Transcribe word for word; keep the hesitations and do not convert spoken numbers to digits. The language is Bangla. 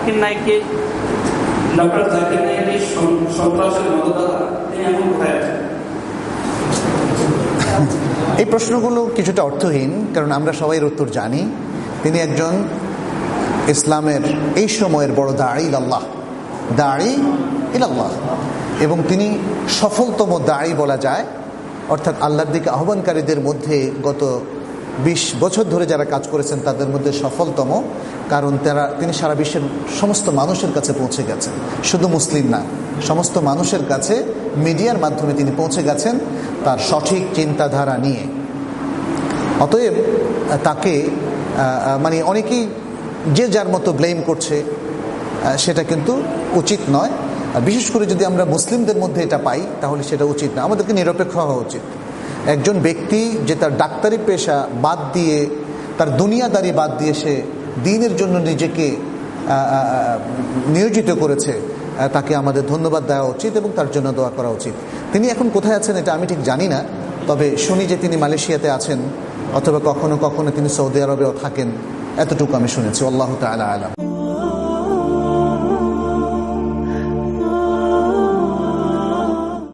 জাকির নায়েককে ডক্টর জাকির নায়েক সন্ত্রাসের মদতদাতা, তিনি এখন কোথায় আছেন? এই প্রশ্নগুলো কিছুটা অর্থহীন, কারণ আমরা সবাই উত্তর জানি। তিনি একজন ইসলামের এই সময়ের বড় দাঈ ইলাল্লাহ, দাঈ ইলাল্লাহ, এবং তিনি সফলতম দাঈ বলা যায়, অর্থাৎ আল্লাহর দিকে আহ্বানকারীদের মধ্যে গত বিশ বছর ধরে যারা কাজ করেছেন তাদের মধ্যে সফলতম, কারণ তারা তিনি সারা বিশ্বের সমস্ত মানুষের কাছে পৌঁছে গেছেন, শুধু মুসলিম না, সমস্ত মানুষের কাছে মিডিয়ার মাধ্যমে তিনি পৌঁছে গেছেন তার সঠিক চিন্তাধারা নিয়ে। অতএব তাকে মানে অনেকেই যে যার মতো ব্লেম করছে, সেটা কিন্তু উচিত নয়। আর বিশেষ করে যদি আমরা মুসলিমদের মধ্যে এটা পাই তাহলে সেটা উচিত না। আমাদেরকে নিরপেক্ষ হওয়া উচিত। একজন ব্যক্তি যে তার ডাক্তারি পেশা বাদ দিয়ে, তার দুনিয়াদারি বাদ দিয়ে সে দ্বীনের জন্য নিজেকে নিয়োজিত করেছে, তাকে আমাদের ধন্যবাদ দেওয়া উচিত এবং তার জন্য দোয়া করা উচিত। তিনি এখন কোথায় আছেন এটা আমি ঠিক জানি না, তবে শুনি যে তিনি মালয়েশিয়াতে আছেন, অথবা কখনো কখনো তিনি সৌদি আরবেও থাকেন, এতটুকু আমি শুনেছি। আল্লাহু তাআলা আলাম।